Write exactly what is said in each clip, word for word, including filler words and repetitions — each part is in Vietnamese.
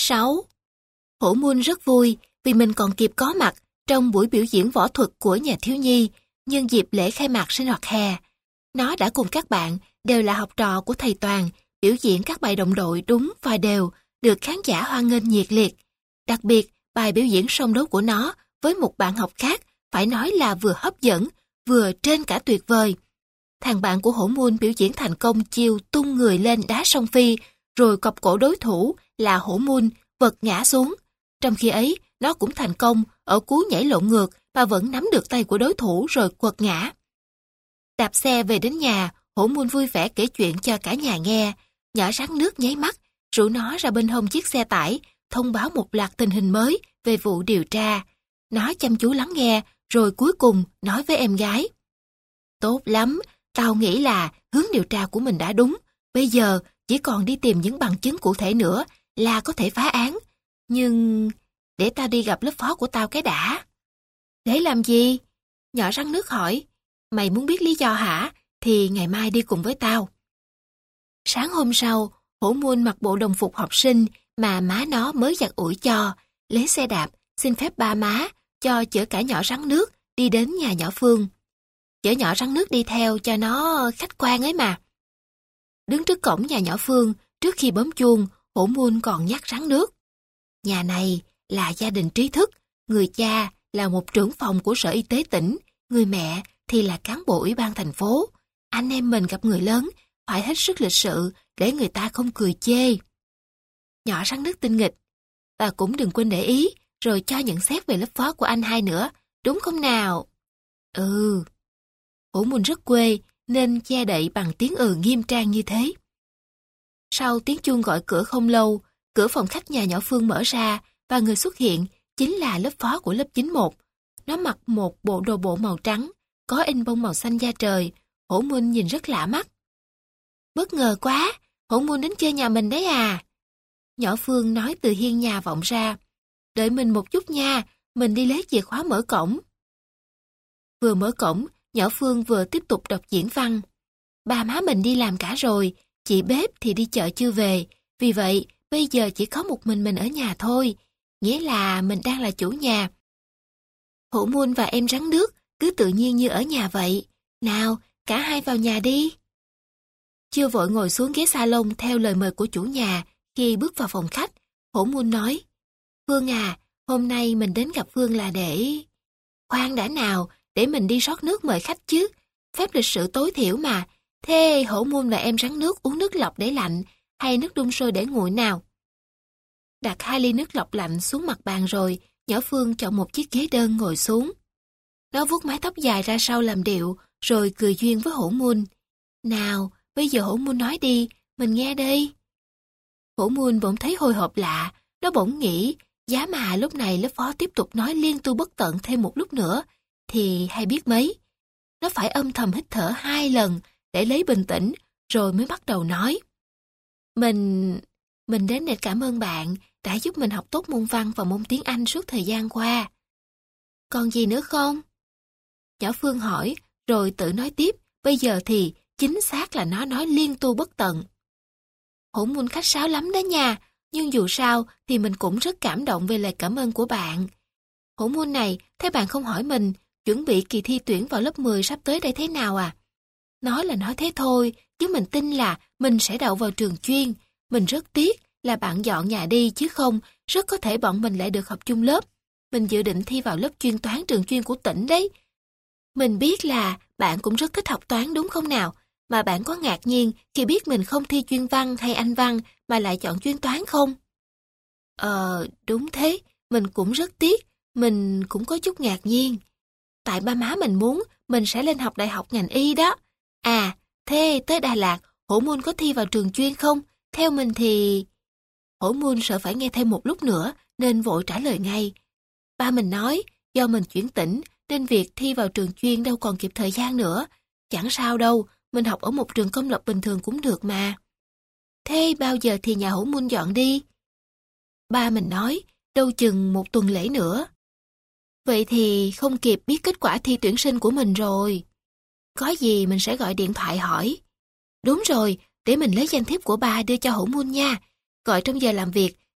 sáu. Hổ Mun rất vui vì mình còn kịp có mặt trong buổi biểu diễn võ thuật của nhà thiếu nhi nhân dịp lễ khai mạc sinh hoạt hè. Nó đã cùng các bạn đều là học trò của thầy Toàn biểu diễn các bài đồng đội đúng và đều, được khán giả hoan nghênh nhiệt liệt. Đặc biệt, bài biểu diễn song đấu của nó với một bạn học khác phải nói là vừa hấp dẫn, vừa trên cả tuyệt vời. Thằng bạn của Hổ Mun biểu diễn thành công chiêu tung người lên đá song phi, rồi cọc cổ đối thủ là Hổ Mun vật ngã xuống. Trong khi ấy, nó cũng thành công ở cú nhảy lộn ngược và vẫn nắm được tay của đối thủ rồi quật ngã. Đạp xe về đến nhà, Hổ Mun vui vẻ kể chuyện cho cả nhà nghe. Nhỏ rắn nước nháy mắt, rủ nó ra bên hông chiếc xe tải, thông báo một loạt tình hình mới về vụ điều tra. Nó chăm chú lắng nghe, rồi cuối cùng nói với em gái. Tốt lắm, tao nghĩ là hướng điều tra của mình đã đúng. Bây giờ chỉ còn đi tìm những bằng chứng cụ thể nữa là có thể phá án. Nhưng để tao đi gặp lớp phó của tao cái đã. Để làm gì? Nhỏ rắn nước hỏi. Mày muốn biết lý do hả? Thì ngày mai đi cùng với tao. Sáng hôm sau, Hổ Mun mặc bộ đồng phục học sinh mà má nó mới giặt ủi cho, lấy xe đạp, xin phép ba má, cho chở cả nhỏ rắn nước đi đến nhà nhỏ Phương. Chở nhỏ rắn nước đi theo cho nó khách quan ấy mà. Đứng trước cổng nhà nhỏ Phương, trước khi bấm chuông, Hổ Mun còn nhắc rắn nước. Nhà này là gia đình trí thức, người cha là một trưởng phòng của Sở Y tế tỉnh, người mẹ thì là cán bộ ủy ban thành phố. Anh em mình gặp người lớn, phải hết sức lịch sự để người ta không cười chê. Nhỏ rắn nước tinh nghịch. Và cũng đừng quên để ý, rồi cho nhận xét về lớp phó của anh hai nữa, đúng không nào? Ừ. Hổ Mun rất quê, nên che đậy bằng tiếng ừ nghiêm trang như thế. Sau tiếng chuông gọi cửa không lâu, cửa phòng khách nhà nhỏ Phương mở ra, và người xuất hiện chính là lớp phó của lớp chín một. Nó mặc một bộ đồ bộ màu trắng, có in bông màu xanh da trời. Hổ Mun nhìn rất lạ mắt. Bất ngờ quá, Hổ Mun đến chơi nhà mình đấy à? Nhỏ Phương nói từ hiên nhà vọng ra. Đợi mình một chút nha, mình đi lấy chìa khóa mở cổng. Vừa mở cổng, nhỏ Phương vừa tiếp tục đọc diễn văn. Ba má mình đi làm cả rồi, chị bếp thì đi chợ chưa về. Vì vậy, bây giờ chỉ có một mình mình ở nhà thôi. Nghĩa là mình đang là chủ nhà. Hổ Mun và em rắn nước cứ tự nhiên như ở nhà vậy. Nào, cả hai vào nhà đi. Chưa vội ngồi xuống ghế salon theo lời mời của chủ nhà, khi bước vào phòng khách, Hổ Mun nói. Phương à, hôm nay mình đến gặp Phương là để... Khoan đã nào, để mình đi rót nước mời khách chứ. Phép lịch sự tối thiểu mà. Thế Hổ Mun và em rắn nước uống nước lọc để lạnh, hay nước đun sôi để nguội nào? Đặt hai ly nước lọc lạnh xuống mặt bàn rồi, nhỏ Phương chọn một chiếc ghế đơn ngồi xuống. Nó vuốt mái tóc dài ra sau làm điệu, rồi cười duyên với Hổ Mun. Nào, bây giờ Hổ Mun nói đi, mình nghe đây. Hổ Mun bỗng thấy hồi hộp lạ, nó bỗng nghĩ, giá mà lúc này lớp phó tiếp tục nói liên tu bất tận thêm một lúc nữa, thì hay biết mấy. Nó phải âm thầm hít thở hai lần để lấy bình tĩnh, rồi mới bắt đầu nói. Mình... Mình đến để cảm ơn bạn đã giúp mình học tốt môn văn và môn tiếng Anh suốt thời gian qua. Còn gì nữa không? Nhỏ Phương hỏi, rồi tự nói tiếp, bây giờ thì chính xác là nó nói liên tu bất tận. Hổ Mun khách sáo lắm đó nha, nhưng dù sao thì mình cũng rất cảm động về lời cảm ơn của bạn. Hổ Mun này, thế bạn không hỏi mình chuẩn bị kỳ thi tuyển vào lớp mười sắp tới đây thế nào à? Nói là nói thế thôi, chứ mình tin là mình sẽ đậu vào trường chuyên. Mình rất tiếc là bạn dọn nhà đi, chứ không, rất có thể bọn mình lại được học chung lớp. Mình dự định thi vào lớp chuyên toán trường chuyên của tỉnh đấy. Mình biết là bạn cũng rất thích học toán đúng không nào? Mà bạn có ngạc nhiên khi biết mình không thi chuyên văn hay Anh văn mà lại chọn chuyên toán không? Ờ, đúng thế, mình cũng rất tiếc, mình cũng có chút ngạc nhiên. Tại ba má mình muốn mình sẽ lên học đại học ngành y đó. À, thế tới Đà Lạt, Hổ Mun có thi vào trường chuyên không? Theo mình thì... Hổ Mun sợ phải nghe thêm một lúc nữa nên vội trả lời ngay. Ba mình nói, do mình chuyển tỉnh nên việc thi vào trường chuyên đâu còn kịp thời gian nữa. Chẳng sao đâu, mình học ở một trường công lập bình thường cũng được mà. Thế bao giờ thì nhà Hổ Mun dọn đi? Ba mình nói, đâu chừng một tuần lễ nữa. Vậy thì không kịp biết kết quả thi tuyển sinh của mình rồi. Có gì mình sẽ gọi điện thoại hỏi. Đúng rồi, để mình lấy danh thiếp của ba đưa cho Hổ Mun nha. Gọi trong giờ làm việc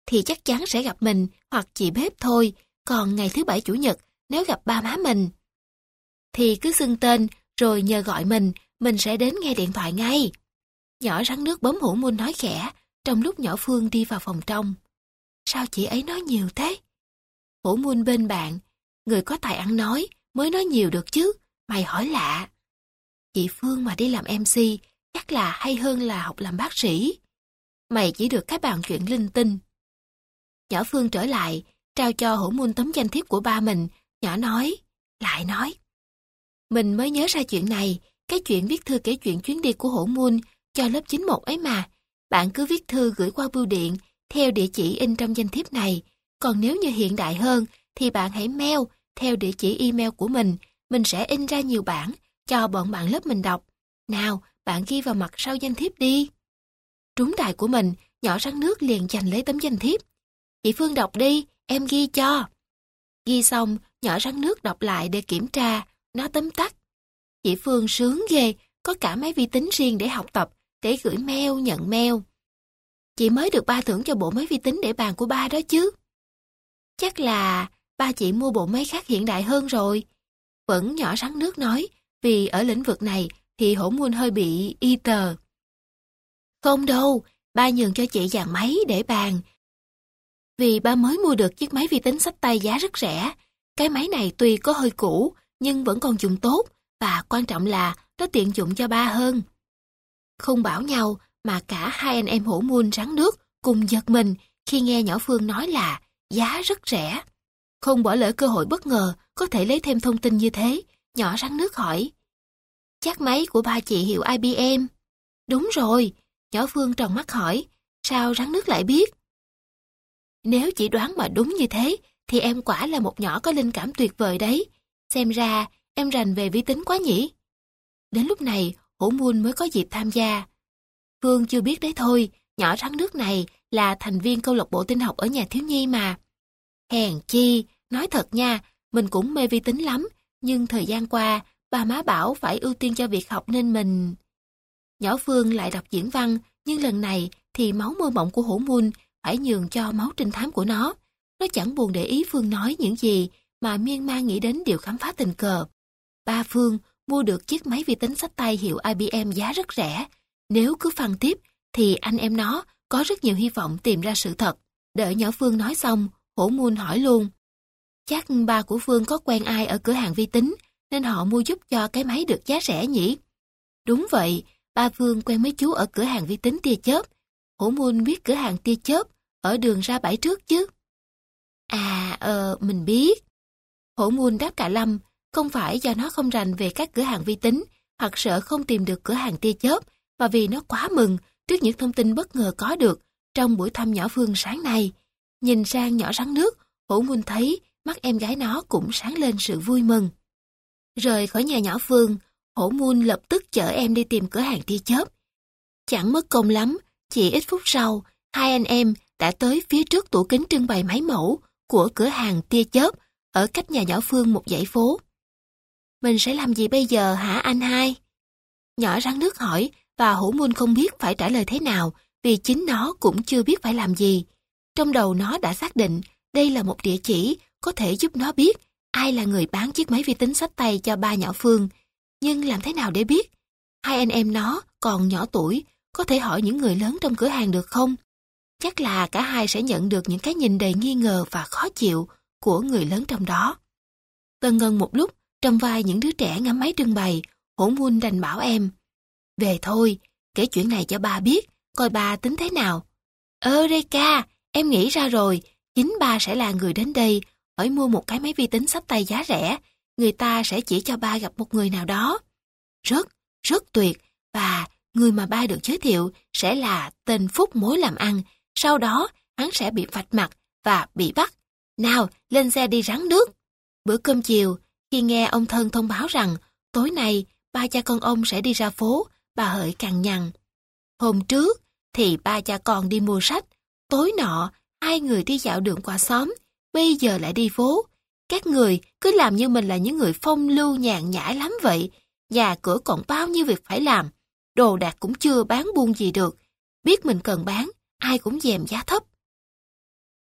thì chắc chắn sẽ gặp mình hoặc chị bếp thôi, còn ngày thứ bảy chủ nhật nếu gặp ba má mình thì cứ xưng tên rồi nhờ gọi mình, mình sẽ đến nghe điện thoại ngay. Nhỏ rắn nước bấm Hổ Mun nói khẽ, trong lúc nhỏ Phương đi vào phòng trong. Sao chị ấy nói nhiều thế? Hổ Mun bên bạn, người có tài ăn nói mới nói nhiều được chứ, mày hỏi lạ. Chị Phương mà đi làm em xê chắc là hay hơn là học làm bác sĩ. Mày chỉ được cái bàn chuyện linh tinh. Nhỏ Phương trở lại, trao cho Hổ Mun tấm danh thiếp của ba mình. Nhỏ nói, lại nói. Mình mới nhớ ra chuyện này, cái chuyện viết thư kể chuyện chuyến đi của Hổ Mun cho lớp chín một ấy mà. Bạn cứ viết thư gửi qua bưu điện theo địa chỉ in trong danh thiếp này. Còn nếu như hiện đại hơn thì bạn hãy mail theo địa chỉ email của mình. Mình sẽ in ra nhiều bản cho bọn bạn lớp mình đọc. Nào, bạn ghi vào mặt sau danh thiếp đi. Trúng đại của mình, nhỏ rắn nước liền giành lấy tấm danh thiếp. Chị Phương đọc đi, em ghi cho. Ghi xong, nhỏ rắn nước đọc lại để kiểm tra, nó tấm tắc. Chị Phương sướng ghê, có cả máy vi tính riêng để học tập, để gửi mail, nhận mail. Chị mới được ba thưởng cho bộ máy vi tính để bàn của ba đó chứ. Chắc là ba chị mua bộ máy khác hiện đại hơn rồi. Vẫn nhỏ rắn nước nói, vì ở lĩnh vực này thì Hổ Mun hơi bị y tờ. Không đâu, ba nhường cho chị dàn máy để bàn. Vì ba mới mua được chiếc máy vi tính xách tay giá rất rẻ. Cái máy này tuy có hơi cũ, nhưng vẫn còn dùng tốt, và quan trọng là nó tiện dụng cho ba hơn. Không bảo nhau mà cả hai anh em Hổ Mun rắn nước cùng giật mình khi nghe nhỏ Phương nói là giá rất rẻ. Không bỏ lỡ cơ hội bất ngờ có thể lấy thêm thông tin như thế, nhỏ rắn nước hỏi. Chắc máy của ba chị hiệu i bê em. Đúng rồi, nhỏ Phương tròn mắt hỏi, sao rắn nước lại biết? Nếu chị đoán mà đúng như thế, thì em quả là một nhỏ có linh cảm tuyệt vời đấy. Xem ra, em rành về vi tính quá nhỉ? Đến lúc này, Hổ Mun mới có dịp tham gia. Phương chưa biết đấy thôi, nhỏ rắn nước này là thành viên câu lạc bộ tin học ở nhà thiếu nhi mà. Hèn chi, nói thật nha, mình cũng mê vi tính lắm, nhưng thời gian qua, ba má bảo phải ưu tiên cho việc học nên mình... Nhỏ Phương lại đọc diễn văn, nhưng lần này thì máu mơ mộng của Hổ Mun phải nhường cho máu trinh thám của nó. Nó chẳng buồn để ý Phương nói những gì, mà miên man nghĩ đến điều khám phá tình cờ. Ba Phương mua được chiếc máy vi tính xách tay hiệu i bê em giá rất rẻ. Nếu cứ phăng tiếp, thì anh em nó có rất nhiều hy vọng tìm ra sự thật. Đợi nhỏ Phương nói xong, Hổ Mun hỏi luôn. Chắc ba của Phương có quen ai ở cửa hàng vi tính, nên họ mua giúp cho cái máy được giá rẻ nhỉ? Đúng vậy, ba Phương quen mấy chú ở cửa hàng vi tính tia chớp. Hổ Mun biết cửa hàng tia chớp ở đường ra bãi trước chứ? À, ờ, mình biết. Hổ Mun đáp cả lâm, không phải do nó không rành về các cửa hàng vi tính, hoặc sợ không tìm được cửa hàng tia chớp, mà vì nó quá mừng trước những thông tin bất ngờ có được trong buổi thăm nhỏ Phương sáng nay. Nhìn sang nhỏ rắn nước, Hổ Mun thấy mắt em gái nó cũng sáng lên sự vui mừng. Rời khỏi nhà nhỏ Phương, Hổ Mun lập tức chở em đi tìm cửa hàng tia chớp. Chẳng mất công lắm, chỉ ít phút sau, hai anh em đã tới phía trước tủ kính trưng bày máy mẫu của cửa hàng tia chớp ở cách nhà nhỏ Phương một dãy phố. Mình sẽ làm gì bây giờ hả anh hai? Nhỏ rắn nước hỏi, và Hổ Mun không biết phải trả lời thế nào, vì chính nó cũng chưa biết phải làm gì. Trong đầu nó đã xác định đây là một địa chỉ có thể giúp nó biết ai là người bán chiếc máy vi tính xách tay cho ba nhỏ Phương. Nhưng làm thế nào để biết? Hai anh em nó còn nhỏ tuổi, có thể hỏi những người lớn trong cửa hàng được không? Chắc là cả hai sẽ nhận được những cái nhìn đầy nghi ngờ và khó chịu của người lớn trong đó. Tần ngần một lúc, trong vai những đứa trẻ ngắm máy trưng bày, Hổ Mun đành bảo em. Về thôi, kể chuyện này cho ba biết, coi ba tính thế nào. Ơ Reka, em nghĩ ra rồi, chính ba sẽ là người đến đây, hỏi mua một cái máy vi tính xách tay giá rẻ, người ta sẽ chỉ cho ba gặp một người nào đó. Rất, rất tuyệt, và người mà ba được giới thiệu sẽ là tên Phúc mối làm ăn, sau đó hắn sẽ bị vạch mặt và bị bắt. Nào, lên xe đi rắn nước. Bữa cơm chiều, khi nghe ông Thân thông báo rằng tối nay ba cha con ông sẽ đi ra phố, bà Hợi cằn nhằn. Hôm trước thì ba cha con đi mua sách, tối nọ hai người đi dạo đường qua xóm, bây giờ lại đi phố. Các người cứ làm như mình là những người phong lưu nhàn nhã lắm vậy. Nhà cửa còn bao nhiêu việc phải làm, đồ đạc cũng chưa bán buôn gì được. Biết mình cần bán, ai cũng dèm giá thấp.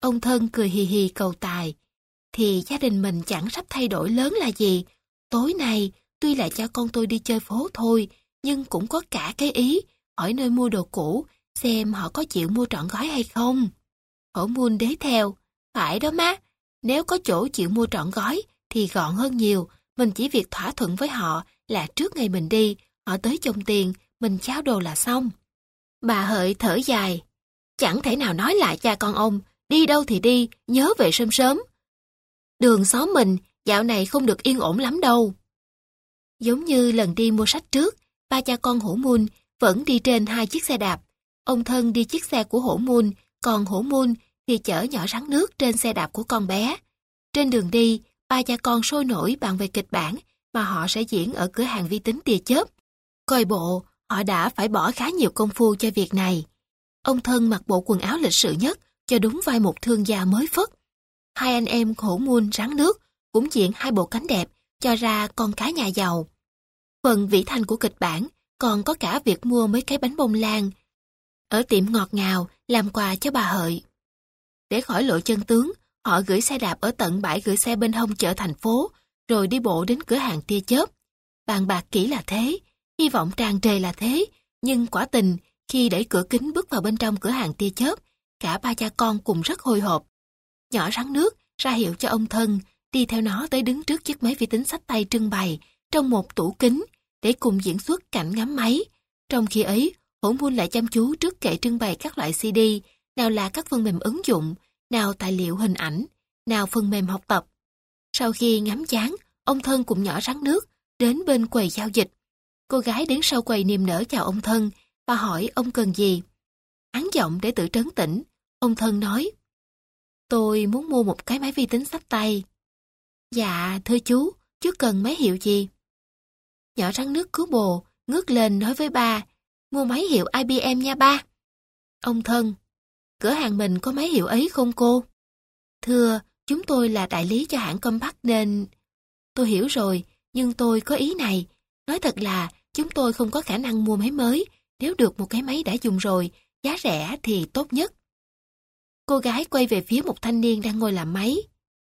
Ông Thân cười hì hì cầu tài. Thì gia đình mình chẳng sắp thay đổi lớn là gì. Tối nay, tuy là cho con tôi đi chơi phố thôi, nhưng cũng có cả cái ý, hỏi nơi mua đồ cũ, xem họ có chịu mua trọn gói hay không. Hổ Mun đế theo. Phải đó má, nếu có chỗ chịu mua trọn gói, thì gọn hơn nhiều. Mình chỉ việc thỏa thuận với họ là trước ngày mình đi, họ tới chồng tiền, mình trao đồ là xong. Bà Hợi thở dài. Chẳng thể nào nói lại cha con ông, đi đâu thì đi, nhớ về sớm sớm. Đường xóm mình, dạo này không được yên ổn lắm đâu. Giống như lần đi mua sách trước, ba cha con Hổ Mun vẫn đi trên hai chiếc xe đạp. Ông Thân đi chiếc xe của Hổ Mun, còn Hổ Mun thì chở nhỏ Rắn Nước trên xe đạp của con bé. Trên đường đi, ba cha con sôi nổi bàn về kịch bản mà họ sẽ diễn ở cửa hàng vi tính tia chớp. Coi bộ, họ đã phải bỏ khá nhiều công phu cho việc này. Ông Thân mặc bộ quần áo lịch sự nhất, cho đúng vai một thương gia mới phất. Hai anh em Hổ Mun, Rắn Nước cũng diện hai bộ cánh đẹp, cho ra con cái nhà giàu. Phần vĩ thanh của kịch bản còn có cả việc mua mấy cái bánh bông lan ở tiệm ngọt ngào làm quà cho bà Hợi. Để khỏi lộ chân tướng, họ gửi xe đạp ở tận bãi gửi xe bên hông chợ thành phố, rồi đi bộ đến cửa hàng tia chớp. Bàn bạc kỹ là thế, hy vọng tràn trề là thế, nhưng quả tình khi đẩy cửa kính bước vào bên trong cửa hàng tia chớp, cả ba cha con cùng rất hồi hộp. Nhỏ Rắn Nước ra hiệu cho ông Thân, đi theo nó tới đứng trước chiếc máy vi tính xách tay trưng bày trong một tủ kính để cùng diễn xuất cảnh ngắm máy. Trong khi ấy, Hổ Mun lại chăm chú trước kệ trưng bày các loại xê đê, nào là các phần mềm ứng dụng, nào tài liệu hình ảnh, nào phần mềm học tập. Sau khi ngắm chán, ông Thân cùng nhỏ Rắn Nước đến bên quầy giao dịch. Cô gái đến sau quầy niềm nở chào ông Thân, bà hỏi ông cần gì. Hắn giọng để tự trấn tĩnh, ông Thân nói: Tôi muốn mua một cái máy vi tính xách tay. Dạ, thưa chú, chú cần máy hiệu gì? Nhỏ Rắn Nước cứu bồ, ngước lên nói với ba: Mua máy hiệu i bê em nha ba. Ông Thân: Cửa hàng mình có máy hiệu ấy không cô? Thưa, chúng tôi là đại lý cho hãng Compaq nên... Tôi hiểu rồi, nhưng tôi có ý này. Nói thật là chúng tôi không có khả năng mua máy mới. Nếu được một cái máy đã dùng rồi, giá rẻ thì tốt nhất. Cô gái quay về phía một thanh niên đang ngồi làm máy.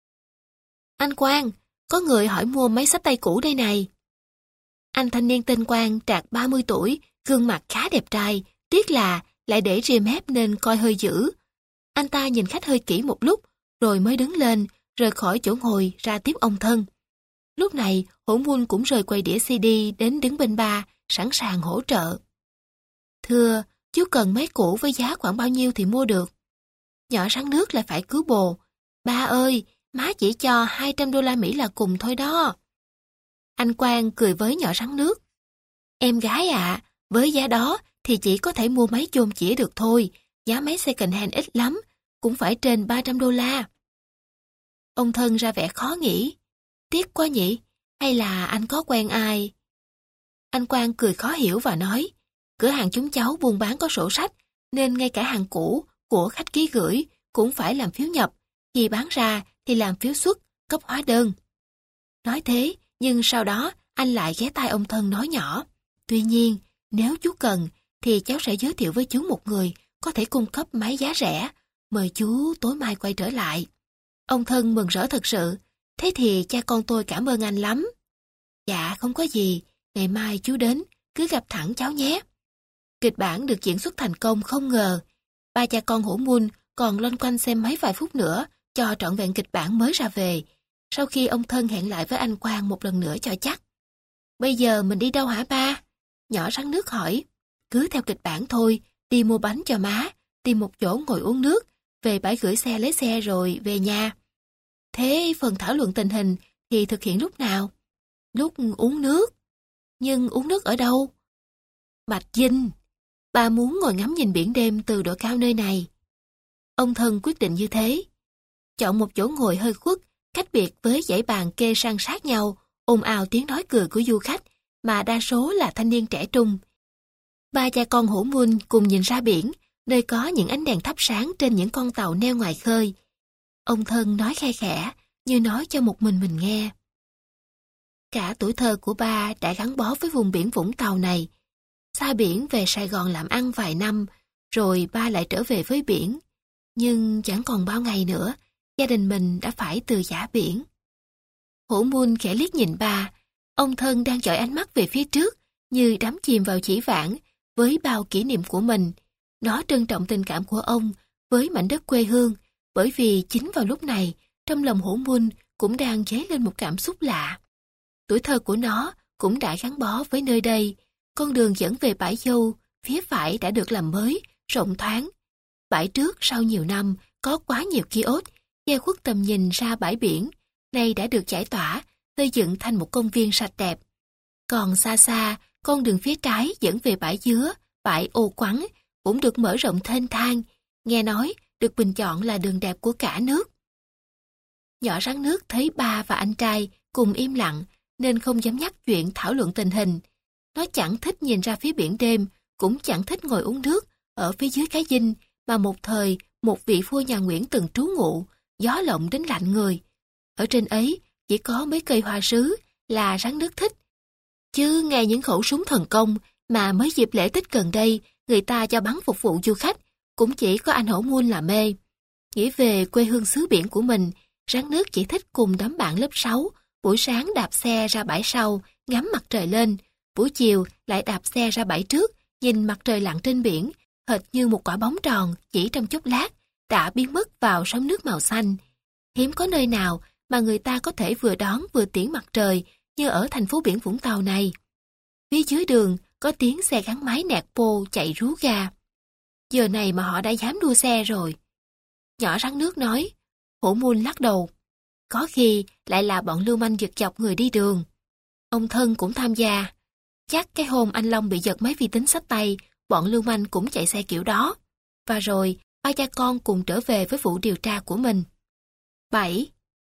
Anh Quang, có người hỏi mua máy xách tay cũ đây này. Anh thanh niên tên Quang trạc ba mươi tuổi, gương mặt khá đẹp trai, tiếc là lại để ria mép nên coi hơi dữ. Anh ta nhìn khách hơi kỹ một lúc, rồi mới đứng lên, rời khỏi chỗ ngồi ra tiếp ông Thân. Lúc này, Hổ Mun cũng rời quầy đĩa xê đê đến đứng bên ba, sẵn sàng hỗ trợ. Thưa, chú cần máy cũ với giá khoảng bao nhiêu thì mua được? Nhỏ Rắn Nước lại phải cứu bồ. Ba ơi, má chỉ cho hai trăm đô la Mỹ là cùng thôi đó. Anh Quang cười với nhỏ Rắn Nước. Em gái ạ, à, với giá đó thì chỉ có thể mua máy chôn chĩa được thôi. Giá máy second hand ít lắm, cũng phải trên ba trăm đô la. Ông Thân ra vẻ khó nghĩ. Tiếc quá nhỉ, hay là anh có quen ai? Anh Quang cười khó hiểu và nói, cửa hàng chúng cháu buôn bán có sổ sách, nên ngay cả hàng cũ của khách ký gửi cũng phải làm phiếu nhập, khi bán ra thì làm phiếu xuất, cấp hóa đơn. Nói thế, nhưng sau đó anh lại ghé tai ông Thân nói nhỏ, tuy nhiên, nếu chú cần thì cháu sẽ giới thiệu với chú một người có thể cung cấp máy giá rẻ, mời chú tối mai quay trở lại. Ông Thân mừng rỡ thật sự, thế thì cha con tôi cảm ơn anh lắm. Dạ không có gì, ngày mai chú đến, cứ gặp thẳng cháu nhé. Kịch bản được diễn xuất thành công không ngờ. Ba cha con Hổ Mun còn loanh quanh xem mấy vài phút nữa cho trọn vẹn kịch bản mới ra về. Sau khi ông Thân hẹn lại với anh Quang một lần nữa cho chắc. Bây giờ mình đi đâu hả ba? Nhỏ Rắn Nước hỏi. Cứ theo kịch bản thôi, đi mua bánh cho má, tìm một chỗ ngồi uống nước, về bãi gửi xe lấy xe rồi về nhà. Thế phần thảo luận tình hình thì thực hiện lúc nào? Lúc uống nước. Nhưng uống nước ở đâu? Bạch Dinh. Ba muốn ngồi ngắm nhìn biển đêm từ độ cao nơi này. Ông Thân quyết định như thế. Chọn một chỗ ngồi hơi khuất, cách biệt với dãy bàn kê san sát nhau, ồn ào tiếng nói cười của du khách, mà đa số là thanh niên trẻ trung. Ba cha con Hổ Mun cùng nhìn ra biển, nơi có những ánh đèn thắp sáng trên những con tàu neo ngoài khơi. Ông Thân nói khe khẽ, như nói cho một mình mình nghe. Cả tuổi thơ của ba đã gắn bó với vùng biển Vũng Tàu này. Xa biển về Sài Gòn làm ăn vài năm, rồi ba lại trở về với biển. Nhưng chẳng còn bao ngày nữa, gia đình mình đã phải từ giã biển. Hổ Mun khẽ liếc nhìn ba, ông thân đang dõi ánh mắt về phía trước, như đắm chìm vào dĩ vãng với bao kỷ niệm của mình. Nó trân trọng tình cảm của ông với mảnh đất quê hương, bởi vì chính vào lúc này, trong lòng Hổ Mun cũng đang dấy lên một cảm xúc lạ. Tuổi thơ của nó cũng đã gắn bó với nơi đây. Con đường dẫn về bãi dâu, phía phải đã được làm mới, rộng thoáng. Bãi trước sau nhiều năm có quá nhiều kiosk, che khuất tầm nhìn ra bãi biển, nay đã được giải tỏa, xây dựng thành một công viên sạch đẹp. Còn xa xa, con đường phía trái dẫn về bãi dứa, bãi ô quắn, cũng được mở rộng thênh thang, nghe nói được bình chọn là đường đẹp của cả nước. Nhỏ rắn nước thấy ba và anh trai cùng im lặng, nên không dám nhắc chuyện thảo luận tình hình. Nó chẳng thích nhìn ra phía biển đêm, cũng chẳng thích ngồi uống nước ở phía dưới cái dinh mà một thời một vị vua nhà Nguyễn từng trú ngụ, gió lộng đến lạnh người. Ở trên ấy chỉ có mấy cây hoa sứ là rắn nước thích. Chứ nghe những khẩu súng thần công mà mới dịp lễ Tết gần đây người ta cho bắn phục vụ du khách, cũng chỉ có anh Hổ Mun là mê. Nghĩ về quê hương xứ biển của mình, rắn nước chỉ thích cùng đám bạn lớp sáu, buổi sáng đạp xe ra bãi sau, ngắm mặt trời lên, buổi chiều lại đạp xe ra bãi trước, nhìn mặt trời lặn trên biển, hệt như một quả bóng tròn chỉ trong chốc lát, đã biến mất vào sóng nước màu xanh. Hiếm có nơi nào mà người ta có thể vừa đón vừa tiễn mặt trời như ở thành phố biển Vũng Tàu này. Phía dưới đường có tiếng xe gắn máy nẹt pô chạy rú ga. Giờ này mà họ đã dám đua xe rồi. Nhỏ rắn nước nói. Hổ Mun lắc đầu. Có khi lại là bọn lưu manh giật chọc người đi đường. Ông thân cũng tham gia. Chắc cái hôm anh Long bị giật máy vi tính xách tay, bọn lưu manh cũng chạy xe kiểu đó. Và rồi, ba cha con cùng trở về với vụ điều tra của mình. bảy.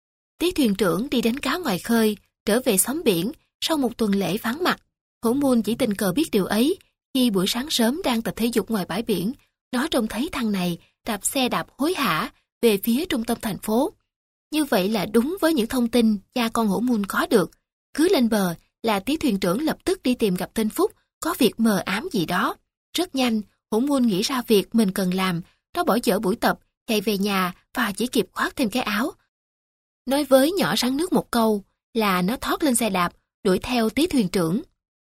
Tí thuyền trưởng đi đánh cá ngoài khơi, trở về xóm biển sau một tuần lễ vắng mặt. Hổ Mun chỉ tình cờ biết điều ấy khi buổi sáng sớm đang tập thể dục ngoài bãi biển, nó trông thấy thằng này đạp xe đạp hối hả về phía trung tâm thành phố. Như vậy là đúng với những thông tin cha con Hổ Mun có được. Cứ lên bờ là tí thuyền trưởng lập tức đi tìm gặp tên Phúc, có việc mờ ám gì đó. Rất nhanh, Hổ Mun nghĩ ra việc mình cần làm, nó bỏ dở buổi tập, chạy về nhà và chỉ kịp khoác thêm cái áo. Nói với nhỏ rắn nước một câu là nó thoát lên xe đạp, đuổi theo tí thuyền trưởng.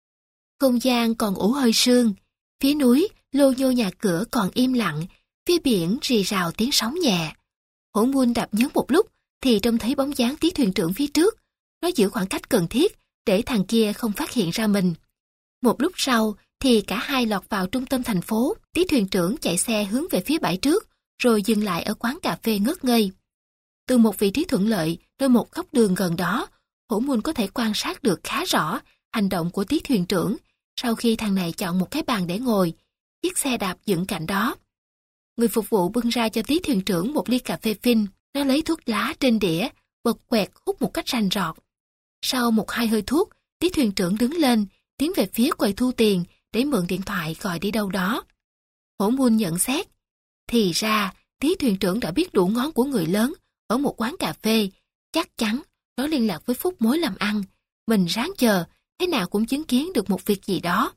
Không gian còn ủ hơi sương, phía núi lô nhô nhà cửa còn im lặng, phía biển rì rào tiếng sóng nhẹ. Hổ Mun đạp nhớ một lúc thì trông thấy bóng dáng tí thuyền trưởng phía trước. Nó giữ khoảng cách cần thiết để thằng kia không phát hiện ra mình. Một lúc sau thì cả hai lọt vào trung tâm thành phố. Tí thuyền trưởng chạy xe hướng về phía bãi trước, rồi dừng lại ở quán cà phê ngất ngây. Từ một vị trí thuận lợi nơi một góc đường gần đó, Hổ Mun có thể quan sát được khá rõ hành động của tí thuyền trưởng sau khi thằng này chọn một cái bàn để ngồi. Chiếc xe đạp dựng cạnh đó. Người phục vụ bưng ra cho tí thuyền trưởng một ly cà phê phin. Nó lấy thuốc lá trên đĩa, bật quẹt hút một cách rành rọt. Sau một hai hơi thuốc, tí thuyền trưởng đứng lên, tiến về phía quầy thu tiền để mượn điện thoại gọi đi đâu đó. Hổ Mun nhận xét. Thì ra, tí thuyền trưởng đã biết đủ ngón của người lớn ở một quán cà phê. Chắc chắn nó liên lạc với Phúc mối làm ăn. Mình ráng chờ, thế nào cũng chứng kiến được một việc gì đó.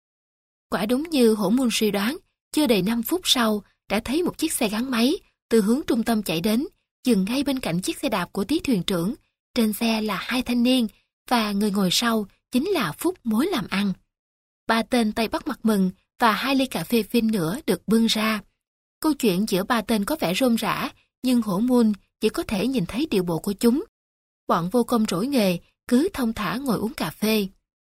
Quả đúng như Hổ Mun suy đoán, chưa đầy năm phút sau đã thấy một chiếc xe gắn máy từ hướng trung tâm chạy đến, dừng ngay bên cạnh chiếc xe đạp của tí thuyền trưởng. Trên xe là hai thanh niên và người ngồi sau chính là Phúc mối làm ăn. Ba tên tay bắt mặt mừng và hai ly cà phê phin nữa được bưng ra. Câu chuyện giữa ba tên có vẻ rôm rã, nhưng Hổ Mun chỉ có thể nhìn thấy điệu bộ của chúng. Bọn vô công rỗi nghề cứ thong thả ngồi uống cà phê.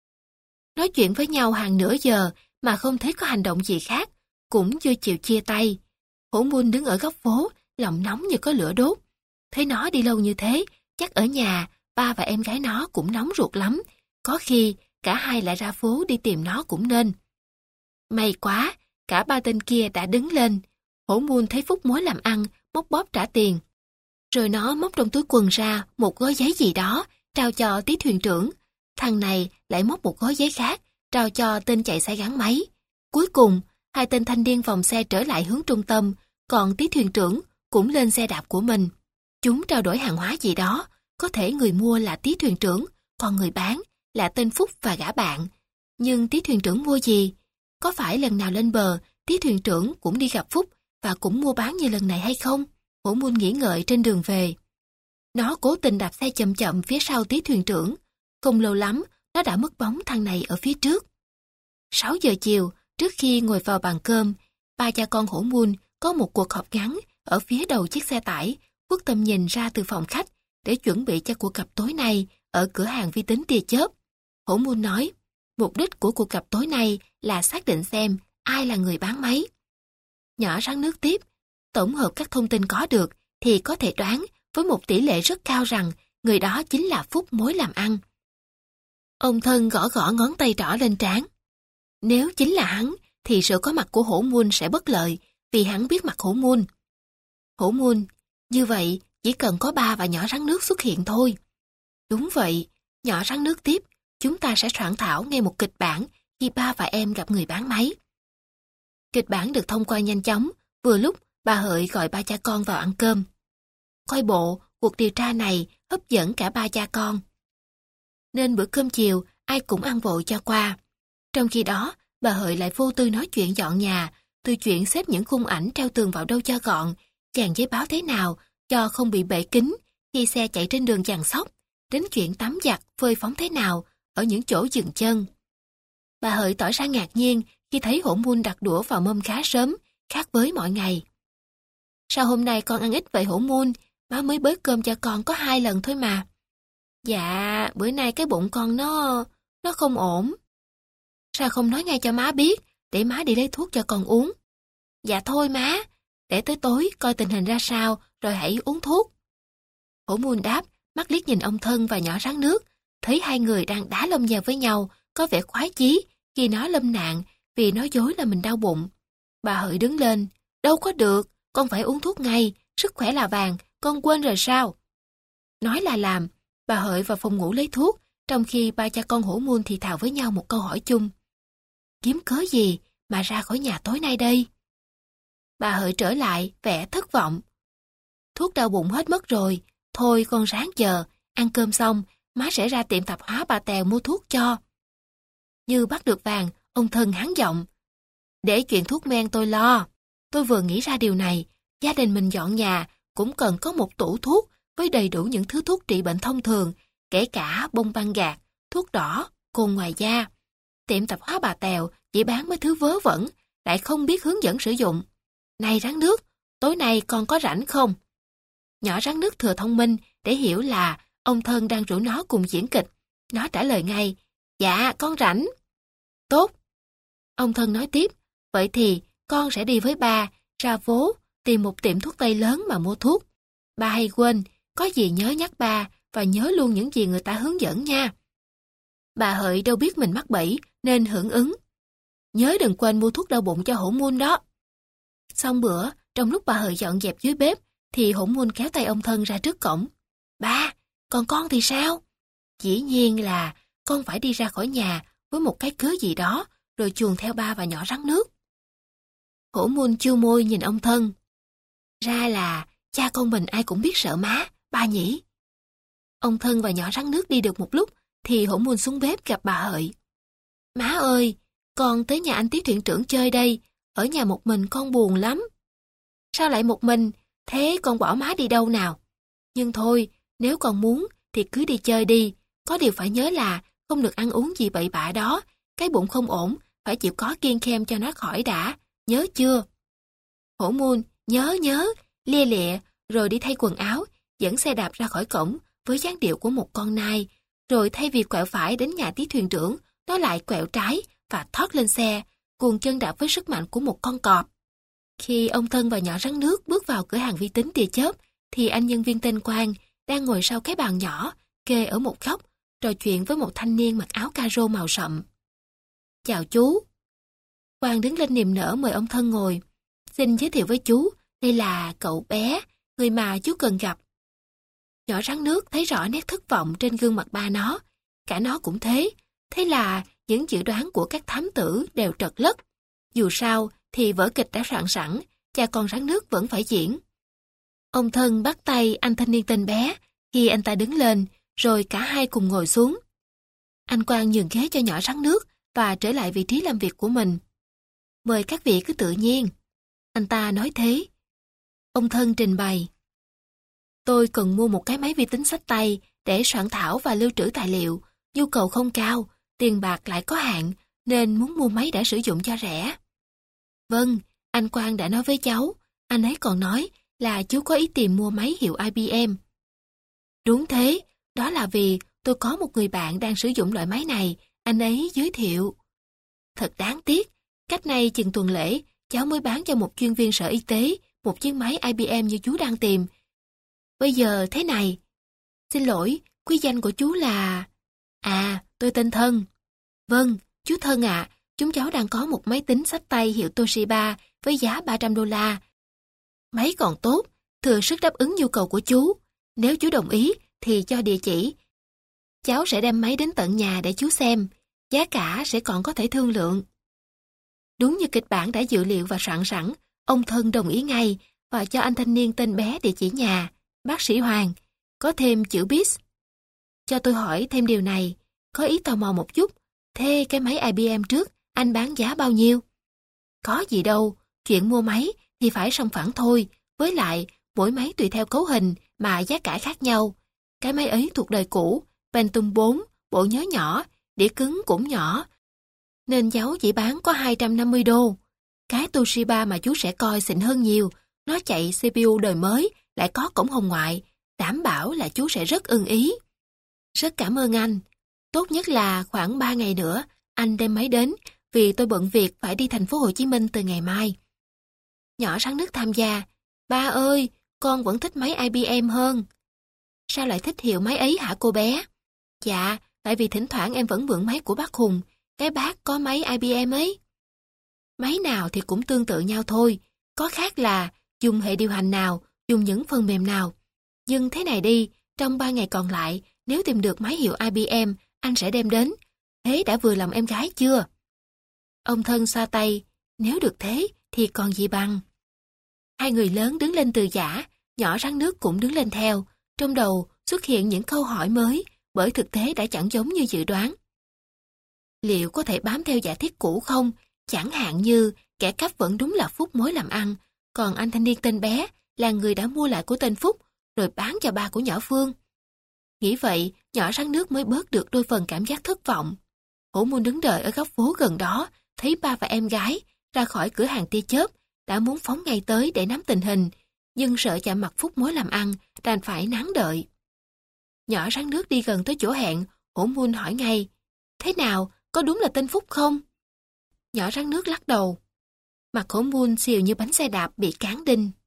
Nói chuyện với nhau hàng nửa giờ mà không thấy có hành động gì khác, cũng chưa chịu chia tay. Hổ Mun đứng ở góc phố, lòng nóng như có lửa đốt. Thấy nó đi lâu như thế, chắc ở nhà, ba và em gái nó cũng nóng ruột lắm. Có khi cả hai lại ra phố đi tìm nó cũng nên. May quá, cả ba tên kia đã đứng lên. Hổ Mun thấy Phúc mối làm ăn, móc bóp trả tiền. Rồi nó móc trong túi quần ra một gói giấy gì đó, trao cho tí thuyền trưởng. Thằng này lại móc một gói giấy khác, trao cho tên chạy xe gắn máy. Cuối cùng, hai tên thanh niên vòng xe trở lại hướng trung tâm, còn tí thuyền trưởng cũng lên xe đạp của mình. Chúng trao đổi hàng hóa gì đó, có thể người mua là tí thuyền trưởng, còn người bán là tên Phúc và gã bạn. Nhưng tí thuyền trưởng mua gì? Có phải lần nào lên bờ, tí thuyền trưởng cũng đi gặp Phúc và cũng mua bán như lần này hay không? Hổ Mun nghĩ ngợi trên đường về. Nó cố tình đạp xe chậm chậm phía sau tí thuyền trưởng. Không lâu lắm, nó đã mất bóng thằng này ở phía trước. sáu giờ chiều, trước khi ngồi vào bàn cơm, ba cha con Hổ Mun có một cuộc họp ngắn ở phía đầu chiếc xe tải, khuất tầm nhìn ra từ phòng khách để chuẩn bị cho cuộc gặp tối nay ở cửa hàng vi tính tia chớp. Hổ Mun nói, mục đích của cuộc gặp tối nay là xác định xem ai là người bán máy. Nhỏ rắn nước tiếp, tổng hợp các thông tin có được thì có thể đoán với một tỷ lệ rất cao rằng người đó chính là Phúc mối làm ăn. Ông Thân gõ gõ ngón tay trỏ lên trán. Nếu chính là hắn, thì sự có mặt của Hổ Mun sẽ bất lợi, vì hắn biết mặt Hổ Mun. Hổ Mun, như vậy chỉ cần có ba và nhỏ rắn nước xuất hiện thôi. Đúng vậy, nhỏ rắn nước tiếp, chúng ta sẽ soạn thảo ngay một kịch bản khi ba và em gặp người bán máy. Kịch bản được thông qua nhanh chóng, vừa lúc bà Hợi gọi ba cha con vào ăn cơm. Coi bộ, cuộc điều tra này hấp dẫn cả ba cha con. Nên bữa cơm chiều, ai cũng ăn vội cho qua. Trong khi đó, bà Hợi lại vô tư nói chuyện dọn nhà, từ chuyện xếp những khung ảnh treo tường vào đâu cho gọn, chàng giấy báo thế nào cho không bị bể kính khi xe chạy trên đường Giằng Sóc, đến chuyện tắm giặt, phơi phóng thế nào ở những chỗ dừng chân. Bà Hợi tỏ ra ngạc nhiên khi thấy Hổ Mun đặt đũa vào mâm khá sớm, khác với mọi ngày. Sao hôm nay con ăn ít vậy Hổ Mun? Má mới bới cơm cho con có hai lần thôi mà. Dạ, bữa nay cái bụng con nó... nó không ổn. Sao không nói ngay cho má biết, để má đi lấy thuốc cho con uống? Dạ thôi má, để tới tối coi tình hình ra sao rồi hãy uống thuốc. Hổ Mun đáp, mắt liếc nhìn ông Thân và nhỏ rắn nước, thấy hai người đang đá lông nhào với nhau, có vẻ khoái chí khi nó lâm nạn vì nói dối là mình đau bụng. Bà Hợi đứng lên, đâu có được, con phải uống thuốc ngay, sức khỏe là vàng, con quên rồi sao? Nói là làm, bà Hợi vào phòng ngủ lấy thuốc, trong khi ba cha con Hổ Mun thì thào với nhau một câu hỏi chung. Kiếm cớ gì mà ra khỏi nhà tối nay đây? Bà Hợi trở lại, vẻ thất vọng. Thuốc đau bụng hết mất rồi, thôi con ráng chờ, ăn cơm xong, má sẽ ra tiệm tạp hóa bà Tèo mua thuốc cho. Như bắt được vàng, ông Thân hắng giọng. Để chuyện thuốc men tôi lo, tôi vừa nghĩ ra điều này, gia đình mình dọn nhà cũng cần có một tủ thuốc với đầy đủ những thứ thuốc trị bệnh thông thường, kể cả bông băng gạc, thuốc đỏ, cồn ngoài da. Tiệm tạp hóa bà Tèo chỉ bán mấy thứ vớ vẩn, lại không biết hướng dẫn sử dụng. Này rắn nước, tối nay con có rảnh không? Nhỏ rắn nước thừa thông minh để hiểu là ông Thân đang rủ nó cùng diễn kịch. Nó trả lời ngay, dạ con rảnh. Tốt. Ông Thân nói tiếp, vậy thì con sẽ đi với ba, ra phố, tìm một tiệm thuốc tây lớn mà mua thuốc. Ba hay quên, có gì nhớ nhắc ba và nhớ luôn những gì người ta hướng dẫn nha. Bà Hợi đâu biết mình mắc bẫy nên hưởng ứng. Nhớ đừng quên mua thuốc đau bụng cho Hổ Mun đó. Xong bữa, trong lúc bà Hợi dọn dẹp dưới bếp, thì Hổ Mun kéo tay ông Thân ra trước cổng. Ba, còn con thì sao? Dĩ nhiên là con phải đi ra khỏi nhà với một cái cớ gì đó, rồi chuồn theo ba và nhỏ rắn nước. Hổ Mun chu môi nhìn ông Thân. Ra là cha con mình ai cũng biết sợ má, ba nhỉ? Ông Thân và nhỏ rắn nước đi được một lúc, thì Hổ Mun xuống bếp gặp bà Hợi. Má ơi, con tới nhà anh Tiết thuyền trưởng chơi đây, ở nhà một mình con buồn lắm. Sao lại một mình, thế con bỏ má đi đâu nào? Nhưng thôi, nếu con muốn thì cứ đi chơi đi, có điều phải nhớ là không được ăn uống gì bậy bạ đó, cái bụng không ổn, phải chịu có kiêng khem cho nó khỏi đã, nhớ chưa? Hổ Mun, nhớ nhớ, lia lịa, rồi đi thay quần áo, dẫn xe đạp ra khỏi cổng với dáng điệu của một con nai, rồi thay vì quẹo phải đến nhà Tiết thuyền trưởng, nó lại quẹo trái và thoát lên xe, cuồng chân đạp với sức mạnh của một con cọp. Khi ông Thân và nhỏ rắn nước bước vào cửa hàng vi tính tia chớp, thì anh nhân viên tên Quang đang ngồi sau cái bàn nhỏ, kê ở một góc, trò chuyện với một thanh niên mặc áo caro màu sậm. Chào chú. Quang đứng lên niềm nở mời ông Thân ngồi. Xin giới thiệu với chú, đây là cậu bé, người mà chú cần gặp. Nhỏ rắn nước thấy rõ nét thất vọng trên gương mặt ba nó, cả nó cũng thế. Thế là những dự đoán của các thám tử đều trật lất. Dù sao thì vở kịch đã soạn sẵn, cha con rắn nước vẫn phải diễn. Ông Thân bắt tay anh thanh niên tên bé khi anh ta đứng lên, rồi cả hai cùng ngồi xuống. Anh Quang nhường ghế cho nhỏ rắn nước và trở lại vị trí làm việc của mình. Mời các vị cứ tự nhiên. Anh ta nói thế. Ông Thân trình bày. Tôi cần mua một cái máy vi tính xách tay để soạn thảo và lưu trữ tài liệu. Nhu cầu không cao, tiền bạc lại có hạn, nên muốn mua máy đã sử dụng cho rẻ. Vâng, anh Quang đã nói với cháu. Anh ấy còn nói là chú có ý tìm mua máy hiệu i bê em. Đúng thế, đó là vì tôi có một người bạn đang sử dụng loại máy này, anh ấy giới thiệu. Thật đáng tiếc, cách này chừng tuần lễ, cháu mới bán cho một chuyên viên sở y tế một chiếc máy i bê em như chú đang tìm. Bây giờ thế này. Xin lỗi, quý danh của chú là... À, tôi tên Thân. Vâng, chú Thân ạ, à, chúng cháu đang có một máy tính xách tay hiệu Toshiba với giá ba trăm đô la. Máy còn tốt, thừa sức đáp ứng nhu cầu của chú. Nếu chú đồng ý thì cho địa chỉ. Cháu sẽ đem máy đến tận nhà để chú xem. Giá cả sẽ còn có thể thương lượng. Đúng như kịch bản đã dự liệu và soạn sẵn, ông Thân đồng ý ngay và cho anh thanh niên tên bé địa chỉ nhà, bác sĩ Hoàng, có thêm chữ bít. Cho tôi hỏi thêm điều này, có ý tò mò một chút, thế cái máy i bê em trước, anh bán giá bao nhiêu? Có gì đâu, chuyện mua máy thì phải song phẳng thôi, với lại mỗi máy tùy theo cấu hình mà giá cả khác nhau. Cái máy ấy thuộc đời cũ, Pentium bốn, bộ nhớ nhỏ, đĩa cứng cũng nhỏ, nên cháu chỉ bán có hai trăm năm mươi đô. Cái Toshiba mà chú sẽ coi xịn hơn nhiều, nó chạy xê pê u đời mới, lại có cổng hồng ngoại, đảm bảo là chú sẽ rất ưng ý. Rất cảm ơn anh. Tốt nhất là khoảng ba ngày nữa, anh đem máy đến, vì tôi bận việc phải đi thành phố Hồ Chí Minh từ ngày mai. Nhỏ Sáng Nước tham gia. Ba ơi, con vẫn thích máy i bê em hơn. Sao lại thích hiệu máy ấy hả cô bé? Dạ, tại vì thỉnh thoảng em vẫn mượn máy của bác Hùng, cái bác có máy i bê em ấy. Máy nào thì cũng tương tự nhau thôi, có khác là dùng hệ điều hành nào, dùng những phần mềm nào. Nhưng thế này đi, trong ba ngày còn lại, nếu tìm được máy hiệu i bê em, anh sẽ đem đến. Thế đã vừa lòng em gái chưa? Ông Thân xoa tay, nếu được thế thì còn gì bằng. Hai người lớn đứng lên từ giã, nhỏ Rắn Nước cũng đứng lên theo. Trong đầu xuất hiện những câu hỏi mới, bởi thực tế đã chẳng giống như dự đoán. Liệu có thể bám theo giả thiết cũ không? Chẳng hạn như kẻ cắp vẫn đúng là Phúc mối làm ăn, còn anh thanh niên tên bé là người đã mua lại của tên Phúc, rồi bán cho ba của nhỏ Phương. Nghĩ vậy, nhỏ Rắn Nước mới bớt được đôi phần cảm giác thất vọng. Hổ Mun đứng đợi ở góc phố gần đó, thấy ba và em gái ra khỏi cửa hàng tia chớp, đã muốn phóng ngay tới để nắm tình hình, nhưng sợ chạm mặt Phúc mối làm ăn, đành phải nán đợi. Nhỏ Rắn Nước đi gần tới chỗ hẹn, Hổ Mun hỏi ngay, thế nào, có đúng là tên Phúc không? Nhỏ Rắn Nước lắc đầu. Mặt Hổ Mun xìu như bánh xe đạp bị cán đinh.